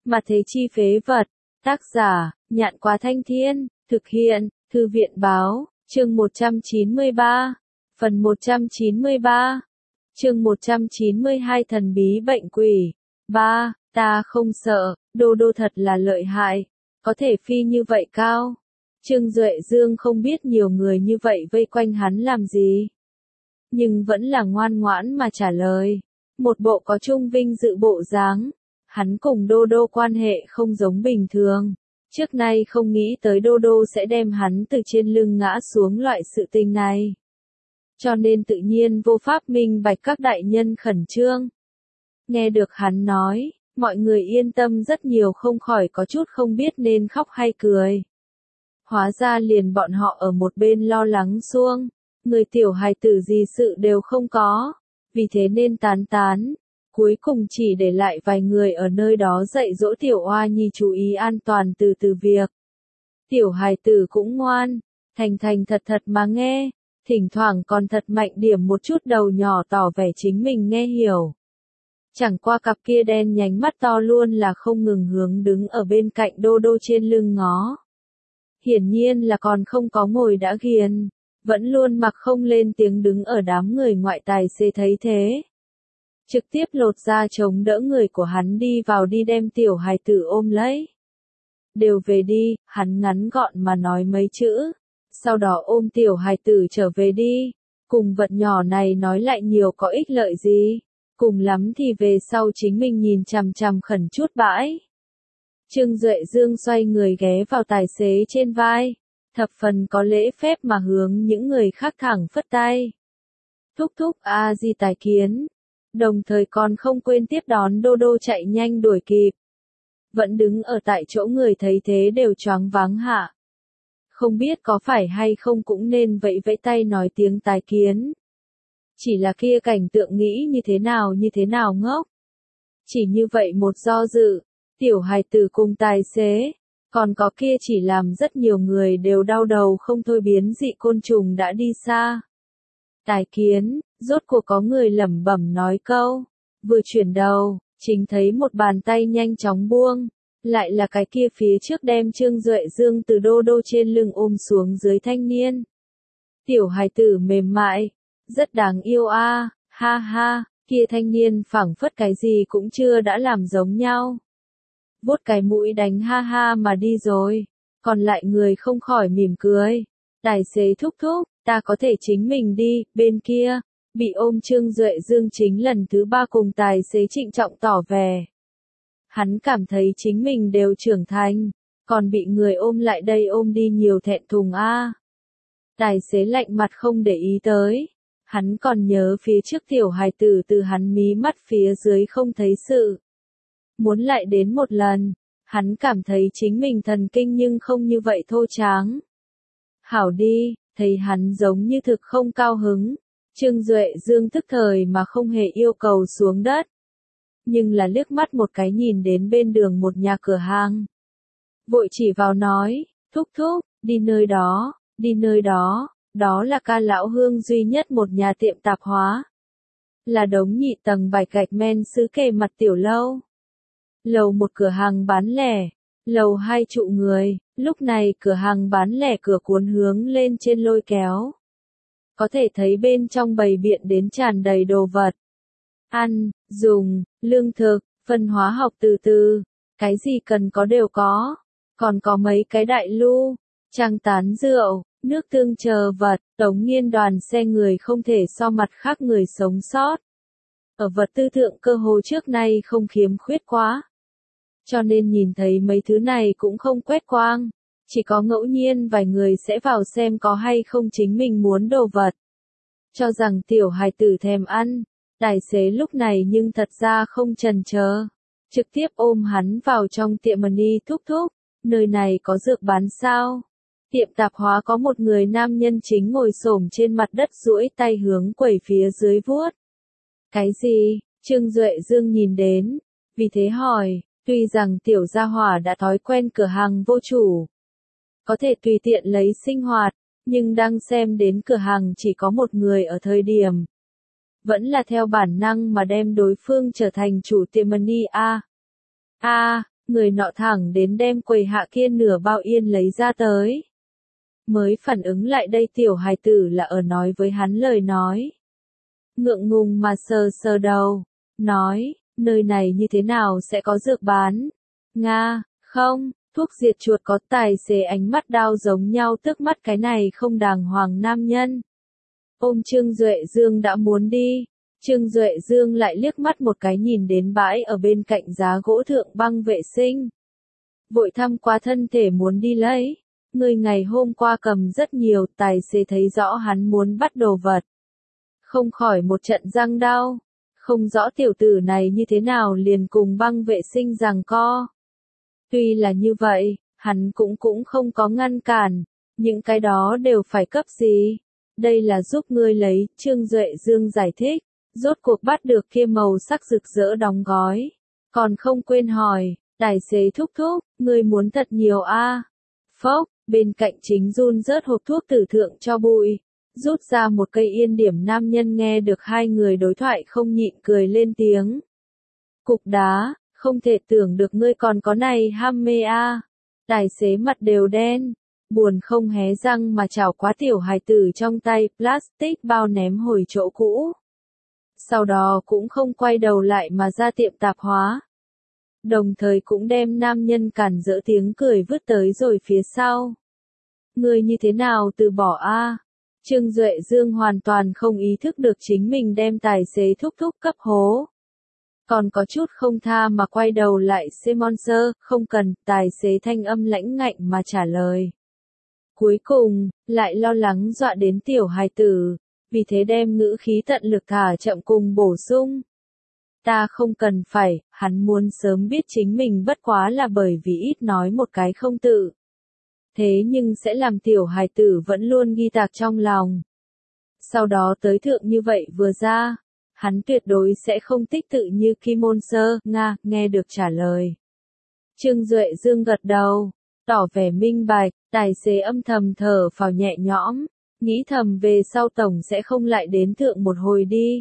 Mà thế chi phế vật. Tác giả, Nhạn Quá Thanh Thiên, thực hiện, Thư viện Báo, chương 193, phần 193, chương 192 thần bí bệnh quỷ. 3. Ta không sợ, Đô Đô thật là lợi hại, có thể phi như vậy cao. Trương Duệ Dương không biết nhiều người như vậy vây quanh hắn làm gì, nhưng vẫn là ngoan ngoãn mà trả lời. Một bộ có trung vinh dự bộ dáng. Hắn cùng Đô Đô quan hệ không giống bình thường. Trước nay không nghĩ tới Đô Đô sẽ đem hắn từ trên lưng ngã xuống loại sự tình này. Cho nên tự nhiên vô pháp minh bạch các đại nhân khẩn trương. Nghe được hắn nói, mọi người yên tâm rất nhiều, không khỏi có chút không biết nên khóc hay cười. Hóa ra liền bọn họ ở một bên lo lắng xuông. Người tiểu hài tử gì sự đều không có. Vì thế nên tán tán. Cuối cùng chỉ để lại vài người ở nơi đó dạy dỗ tiểu oa nhi chú ý an toàn từ việc. Tiểu hài tử cũng ngoan, thành thành thật thật mà nghe, thỉnh thoảng còn thật mạnh điểm một chút đầu nhỏ tỏ vẻ chính mình nghe hiểu. Chẳng qua cặp kia đen nhánh mắt to luôn là không ngừng hướng đứng ở bên cạnh Đô Đô trên lưng ngó. Hiển nhiên là còn không có ngồi đã ghiền, vẫn luôn mặc không lên tiếng đứng ở đám người ngoại tài xế thấy thế. Trực tiếp lột ra chống đỡ người của hắn đi vào đi đem tiểu hài tử ôm lấy. Đều về đi, hắn ngắn gọn mà nói mấy chữ. Sau đó ôm tiểu hài tử trở về đi. Cùng vật nhỏ này nói lại nhiều có ích lợi gì. Cùng lắm thì về sau chính mình nhìn chằm chằm khẩn chút bãi. Trương Duệ Dương xoay người ghé vào tài xế trên vai. Thập phần có lễ phép mà hướng những người khác thẳng phất tay. Thúc thúc a di tài kiến. Đồng thời còn không quên tiếp đón Đô Đô chạy nhanh đuổi kịp. Vẫn đứng ở tại chỗ người thấy thế đều choáng váng hạ. Không biết có phải hay không cũng nên vẫy vẫy tay nói tiếng tài kiến. Chỉ là kia cảnh tượng nghĩ như thế nào ngốc. Chỉ như vậy một do dự, tiểu hài tử cùng tài xế, còn có kia chỉ làm rất nhiều người đều đau đầu không thôi biến dị côn trùng đã đi xa. Tài kiến, rốt cuộc có người lẩm bẩm nói câu, vừa chuyển đầu, chính thấy một bàn tay nhanh chóng buông, lại là cái kia phía trước đem Trương Duệ Dương từ Đô Đô trên lưng ôm xuống dưới thanh niên. Tiểu hài tử mềm mại, rất đáng yêu a, ha ha, kia thanh niên phảng phất cái gì cũng chưa đã làm giống nhau. Vuốt cái mũi đánh ha ha mà đi rồi, còn lại người không khỏi mỉm cười. Tài xế thúc thúc, ta có thể chính mình đi, bên kia, bị ôm Trương Duệ Dương chính lần thứ 3 cùng tài xế trịnh trọng tỏ vẻ. Hắn cảm thấy chính mình đều trưởng thành, còn bị người ôm lại đây ôm đi nhiều thẹn thùng a. Tài xế lạnh mặt không để ý tới, hắn còn nhớ phía trước tiểu hài tử từ hắn mí mắt phía dưới không thấy sự. Muốn lại đến một lần, hắn cảm thấy chính mình thần kinh nhưng không như vậy thô tráng. Hảo đi, thấy hắn giống như thực không cao hứng, Trương Duệ Dương tức thời mà không hề yêu cầu xuống đất. Nhưng là liếc mắt một cái nhìn đến bên đường một nhà cửa hàng. Vội chỉ vào nói, thúc thúc, đi nơi đó, đó là ca lão Hương duy nhất một nhà tiệm tạp hóa. Là đống nhị tầng bạch gạch men sứ kề mặt tiểu lâu. Lầu 1 cửa hàng bán lẻ, lầu 2 trụ người, lúc này cửa hàng bán lẻ cửa cuốn hướng lên trên lôi kéo. Có thể thấy bên trong bày biện đến tràn đầy đồ vật. Ăn, dùng, lương thực, phân hóa học từ, cái gì cần có đều có. Còn có mấy cái đại lu, trang tán rượu, nước tương chờ vật, Tống Nghiên đoàn xe người không thể so mặt khác người sống sót. Ở vật tư thượng cơ hồ trước nay không khiếm khuyết quá. Cho nên nhìn thấy mấy thứ này cũng không quét quang, chỉ có ngẫu nhiên vài người sẽ vào xem có hay không chính mình muốn đồ vật. Cho rằng tiểu hài tử thèm ăn, tài xế lúc này nhưng thật ra không chần chờ, trực tiếp ôm hắn vào trong tiệm money thúc thúc, nơi này có dược bán sao? Tiệm tạp hóa có một người nam nhân chính ngồi xổm trên mặt đất duỗi tay hướng quầy phía dưới vuốt. Cái gì? Trương Duệ Dương nhìn đến, vì thế hỏi. Tuy rằng tiểu gia hỏa đã thói quen cửa hàng vô chủ, có thể tùy tiện lấy sinh hoạt, nhưng đang xem đến cửa hàng chỉ có một người ở thời điểm. Vẫn là theo bản năng mà đem đối phương trở thành chủ tiệm money a. người nọ thẳng đến đem quầy hạ kia nửa bao yên lấy ra tới. Mới phản ứng lại đây tiểu hài tử là ở nói với hắn lời nói. Ngượng ngùng mà sờ sờ đầu, nói, nơi này như thế nào sẽ có dược bán? Nga, không, thuốc diệt chuột có. Tài xế ánh mắt đao giống nhau tức mắt cái này không đàng hoàng nam nhân. Ôm Trương Duệ Dương đã muốn đi. Trương Duệ Dương lại liếc mắt một cái nhìn đến bãi ở bên cạnh giá gỗ thượng băng vệ sinh. Vội thăm qua thân thể muốn đi lấy. Người ngày hôm qua cầm rất nhiều, tài xế thấy rõ hắn muốn bắt đồ vật. Không khỏi một trận răng đau. Không rõ tiểu tử này như thế nào liền cùng băng vệ sinh giằng co. Tuy là như vậy, hắn cũng không có ngăn cản. Những cái đó đều phải cấp gì? Đây là giúp ngươi lấy, Trương Duệ Dương giải thích. Rốt cuộc bắt được kia màu sắc rực rỡ đóng gói. Còn không quên hỏi, tài xế thúc thúc, ngươi muốn thật nhiều a? Phốc, bên cạnh chính run rớt hộp thuốc tử thượng cho bụi. Rút ra một cây yên điểm nam nhân nghe được hai người đối thoại không nhịn cười lên tiếng. Cục đá, không thể tưởng được ngươi còn có này ham mê a. Tài xế mặt đều đen, buồn không hé răng mà chảo quá tiểu hài tử trong tay plastic bao ném hồi chỗ cũ. Sau đó cũng không quay đầu lại mà ra tiệm tạp hóa. Đồng thời cũng đem nam nhân cản rỡ tiếng cười vứt tới rồi phía sau. Ngươi như thế nào từ bỏ a? Trương Duệ Dương hoàn toàn không ý thức được chính mình đem tài xế thúc thúc cấp hố. Còn có chút không tha mà quay đầu lại Simonser, không cần, tài xế thanh âm lãnh ngạnh mà trả lời. Cuối cùng, lại lo lắng dọa đến tiểu hài tử, vì thế đem ngữ khí tận lực thả chậm cùng bổ sung. Ta không cần phải, hắn muốn sớm biết chính mình bất quá là bởi vì ít nói một cái không tự. Thế nhưng sẽ làm tiểu hài tử vẫn luôn ghi tạc trong lòng. Sau đó tới thượng như vậy vừa ra, hắn tuyệt đối sẽ không tích tự như Kimonser, Nga, nghe được trả lời. Trương Duệ Dương gật đầu, tỏ vẻ minh bạch, tài xế âm thầm thở phào nhẹ nhõm, nghĩ thầm về sau tổng sẽ không lại đến thượng một hồi đi.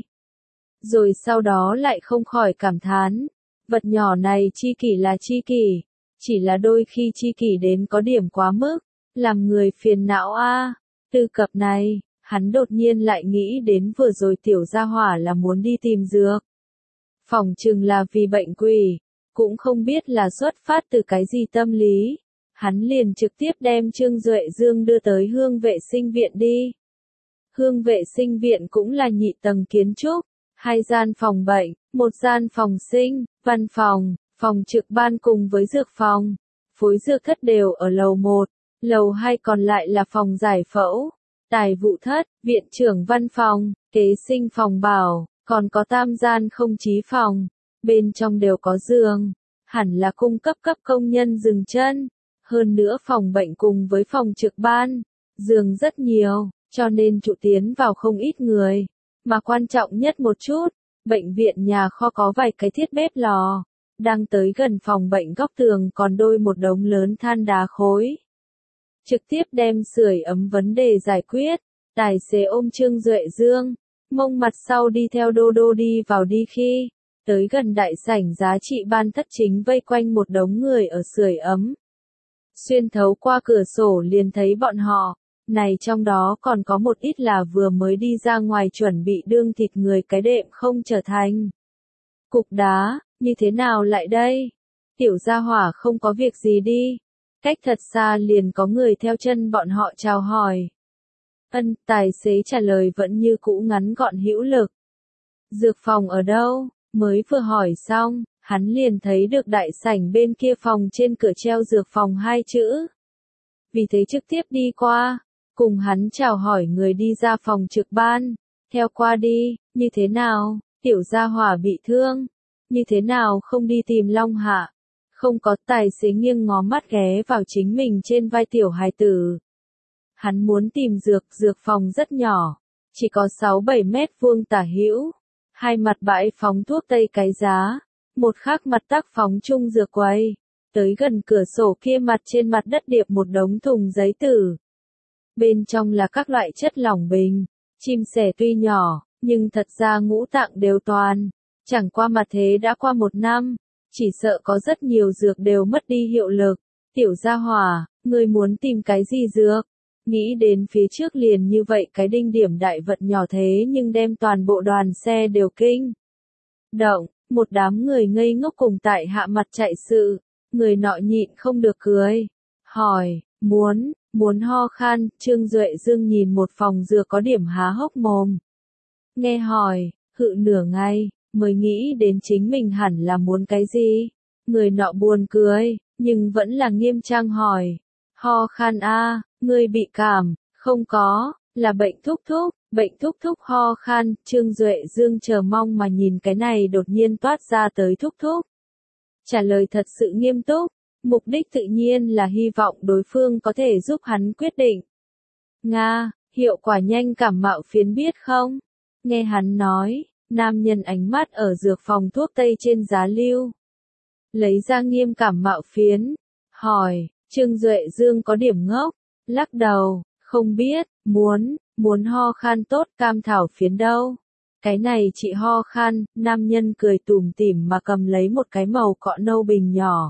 Rồi sau đó lại không khỏi cảm thán, vật nhỏ này chi kỷ là chi kỷ, chỉ là đôi khi chi kỷ đến có điểm quá mức, làm người phiền não a. Từ cập này, hắn đột nhiên lại nghĩ đến vừa rồi tiểu gia hỏa là muốn đi tìm dược. Phỏng chừng là vì bệnh quỷ, cũng không biết là xuất phát từ cái gì tâm lý. Hắn liền trực tiếp đem Trương Duệ Dương đưa tới hương vệ sinh viện đi. Hương vệ sinh viện cũng là nhị tầng kiến trúc, 2 gian phòng bệnh, 1 gian phòng sinh, văn phòng, phòng trực ban cùng với dược phòng. Phối dược thất đều ở lầu 1, lầu 2 còn lại là phòng giải phẫu, tài vụ thất, viện trưởng văn phòng, kế sinh phòng bảo, còn có 3 gian không chí phòng. Bên trong đều có giường, hẳn là cung cấp công nhân dừng chân. Hơn nữa phòng bệnh cùng với phòng trực ban, giường rất nhiều, cho nên trụ tiến vào không ít người. Mà quan trọng nhất một chút, bệnh viện nhà kho có vài cái thiết bếp lò. Đang tới gần phòng bệnh góc tường còn đôi một đống lớn than đá khối. Trực tiếp đem sưởi ấm vấn đề giải quyết, tài xế ôm Trương Duệ Dương, mông mặt sau đi theo Đô Đô đi vào đi khi, tới gần đại sảnh giá trị ban thất chính vây quanh một đống người ở sưởi ấm. Xuyên thấu qua cửa sổ liền thấy bọn họ, này trong đó còn có một ít là vừa mới đi ra ngoài chuẩn bị đương thịt người cái đệm không trở thành. Cục đá, như thế nào lại đây? Tiểu gia hỏa không có việc gì đi. Cách thật xa liền có người theo chân bọn họ chào hỏi. Tài xế trả lời vẫn như cũ ngắn gọn hữu lực. Dược phòng ở đâu? Mới vừa hỏi xong, hắn liền thấy được đại sảnh bên kia phòng trên cửa treo dược phòng 2 chữ. Vì thế trực tiếp đi qua, cùng hắn chào hỏi người đi ra phòng trực ban, theo qua đi, như thế nào, tiểu gia hỏa bị thương, như thế nào không đi tìm Long Hạ, không có. Tài xế nghiêng ngó mắt ghé vào chính mình trên vai tiểu hài tử. Hắn muốn tìm dược phòng rất nhỏ, chỉ có 6-7 mét vuông tả hữu, 2 mặt bãi phóng thuốc tây cái giá, một khác mặt tác phóng chung dược quầy, tới gần cửa sổ kia mặt trên mặt đất điệp một đống thùng giấy tử. Bên trong là các loại chất lỏng bình, chim sẻ tuy nhỏ, nhưng thật ra ngũ tạng đều toàn, chẳng qua mặt thế đã qua 1 năm, chỉ sợ có rất nhiều dược đều mất đi hiệu lực. Tiểu gia hỏa, ngươi muốn tìm cái gì dược? Nghĩ đến phía trước liền như vậy cái đinh điểm đại vật nhỏ thế nhưng đem toàn bộ đoàn xe đều kinh động, một đám người ngây ngốc cùng tại hạ mặt chạy sự, người nọ nhịn không được cười, hỏi, muốn ho khan, Trương Duệ Dương nhìn một phòng dược có điểm há hốc mồm. Nghe hỏi, hự nửa ngày, mới nghĩ đến chính mình hẳn là muốn cái gì, người nọ buồn cười, nhưng vẫn là nghiêm trang hỏi, ho khan a, ngươi bị cảm, không có, là bệnh thúc thúc ho khan, Trương Duệ Dương chờ mong mà nhìn cái này đột nhiên toát ra tới thúc thúc. Trả lời thật sự nghiêm túc, mục đích tự nhiên là hy vọng đối phương có thể giúp hắn quyết định. Nga, hiệu quả nhanh cảm mạo phiến biết không? Nghe hắn nói, nam nhân ánh mắt ở dược phòng thuốc tây trên giá lưu. Lấy ra nghiêm cảm mạo phiến, hỏi, Trương Duệ Dương có điểm ngốc, lắc đầu, không biết, muốn ho khan tốt cam thảo phiến đâu. Cái này chị ho khan, nam nhân cười tủm tỉm mà cầm lấy một cái màu cọ nâu bình nhỏ.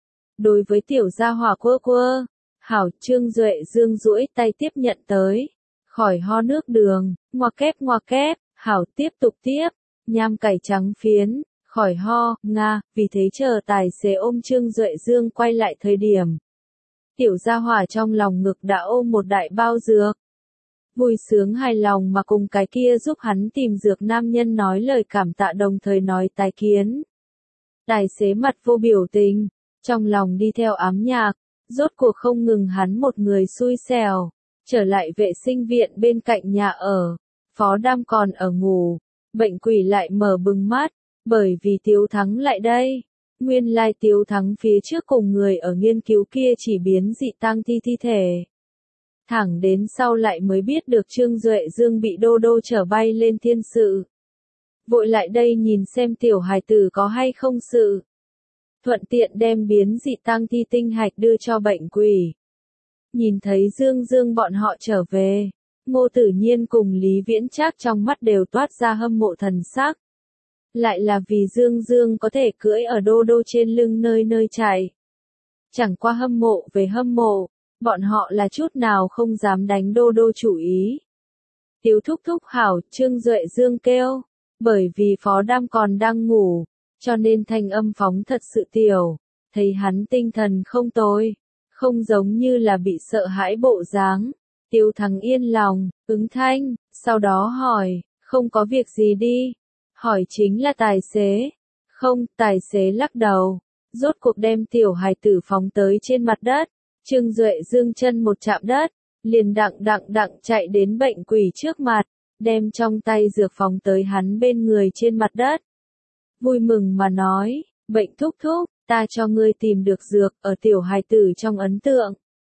Đối với tiểu gia hỏa quơ, hảo Trương Duệ Dương duỗi tay tiếp nhận tới. Khỏi ho nước đường, ngoa kép, hảo tiếp tục tiếp, nham cải trắng phiến, khỏi ho, nga, vì thế chờ tài xế ôm Trương Duệ Dương quay lại thời điểm. Tiểu gia hỏa trong lòng ngực đã ôm một đại bao dược. Vui sướng hài lòng mà cùng cái kia giúp hắn tìm dược nam nhân nói lời cảm tạ đồng thời nói tái kiến. Tài xế mặt vô biểu tình, trong lòng đi theo ám nhạc, rốt cuộc không ngừng hắn một người xui xẻo, trở lại vệ sinh viện bên cạnh nhà ở, Phó Đam còn ở ngủ, bệnh quỷ lại mở bừng mắt, bởi vì Tiếu Thắng lại đây. Nguyên lai Tiếu Thắng phía trước cùng người ở nghiên cứu kia chỉ biến dị tang thi thể. Thẳng đến sau lại mới biết được Trương Duệ Dương bị Đô Đô chở bay lên thiên sự. Vội lại đây nhìn xem tiểu hài tử có hay không sự. Thuận tiện đem biến dị tang thi tinh hạch đưa cho bệnh quỷ. Nhìn thấy Dương bọn họ trở về, Ngô Tử Nhiên cùng Lý Viễn Trác trong mắt đều toát ra hâm mộ thần sắc. Lại là vì Dương có thể cưỡi ở Đô Đô trên lưng nơi nơi chạy. Chẳng qua hâm mộ về hâm mộ, bọn họ là chút nào không dám đánh Đô Đô chủ ý. Tiếu thúc thúc hảo, Trương Duệ Dương kêu, bởi vì Phó Đam còn đang ngủ, cho nên thanh âm phóng thật sự tiểu, thấy hắn tinh thần không tồi, không giống như là bị sợ hãi bộ dáng. Tiếu Thắng yên lòng, ứng thanh, sau đó hỏi, không có việc gì đi. Hỏi chính là tài xế. Không, tài xế lắc đầu. Rốt cuộc đem tiểu hài tử phóng tới trên mặt đất. Trương Duệ Dương chân một chạm đất, liền đặng chạy đến bệnh quỷ trước mặt, đem trong tay dược phóng tới hắn bên người trên mặt đất. Vui mừng mà nói, bệnh thúc thúc, ta cho ngươi tìm được dược ở tiểu hài tử trong ấn tượng.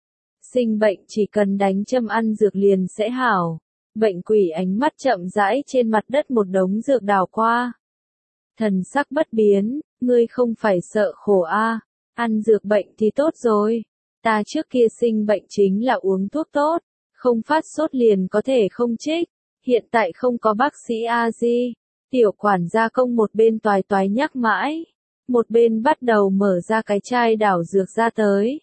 Sinh bệnh chỉ cần đánh châm ăn dược liền sẽ hảo. Bệnh quỷ ánh mắt chậm rãi trên mặt đất một đống dược đào qua. Thần sắc bất biến, ngươi không phải sợ khổ a, ăn dược bệnh thì tốt rồi. Ta trước kia sinh bệnh chính là uống thuốc tốt, không phát sốt liền có thể không trích. Hiện tại không có bác sĩ A-di. Tiểu quản gia công một bên toái nhắc mãi, một bên bắt đầu mở ra cái chai đảo dược ra tới.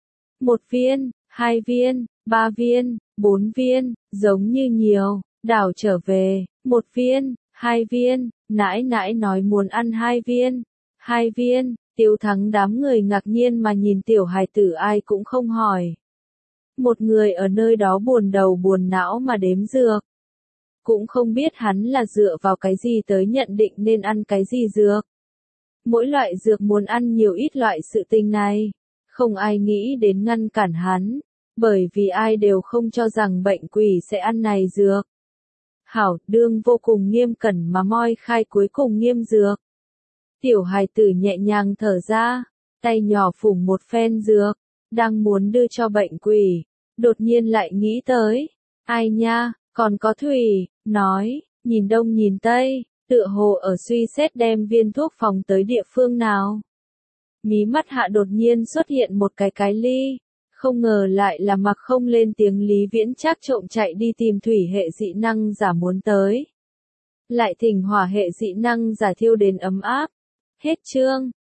1 viên, 2 viên, 3 viên, 4 viên, giống như nhiều, đảo trở về, 1 viên, 2 viên, nãi nói muốn ăn 2 viên, 2 viên, Tiếu Thắng đám người ngạc nhiên mà nhìn tiểu hài tử ai cũng không hỏi. Một người ở nơi đó buồn đầu buồn não mà đếm dược. Cũng không biết hắn là dựa vào cái gì tới nhận định nên ăn cái gì dược. Mỗi loại dược muốn ăn nhiều ít loại sự tình này, không ai nghĩ đến ngăn cản hắn, bởi vì ai đều không cho rằng bệnh quỷ sẽ ăn này dược. Hảo, đương vô cùng nghiêm cẩn mà moi khai cuối cùng nghiêm dược. Tiểu hài tử nhẹ nhàng thở ra, tay nhỏ phủng một phen dược, đang muốn đưa cho bệnh quỷ, đột nhiên lại nghĩ tới, ai nha, còn có thủy, nói, nhìn đông nhìn tây, tựa hồ ở suy xét đem viên thuốc phòng tới địa phương nào. Mí mắt hạ đột nhiên xuất hiện một cái ly, không ngờ lại là mặc không lên tiếng Lý Viễn Trác trộm chạy đi tìm thủy hệ dị năng giả muốn tới. Lại thỉnh hỏa hệ dị năng giả thiêu đến ấm áp. Hết chương.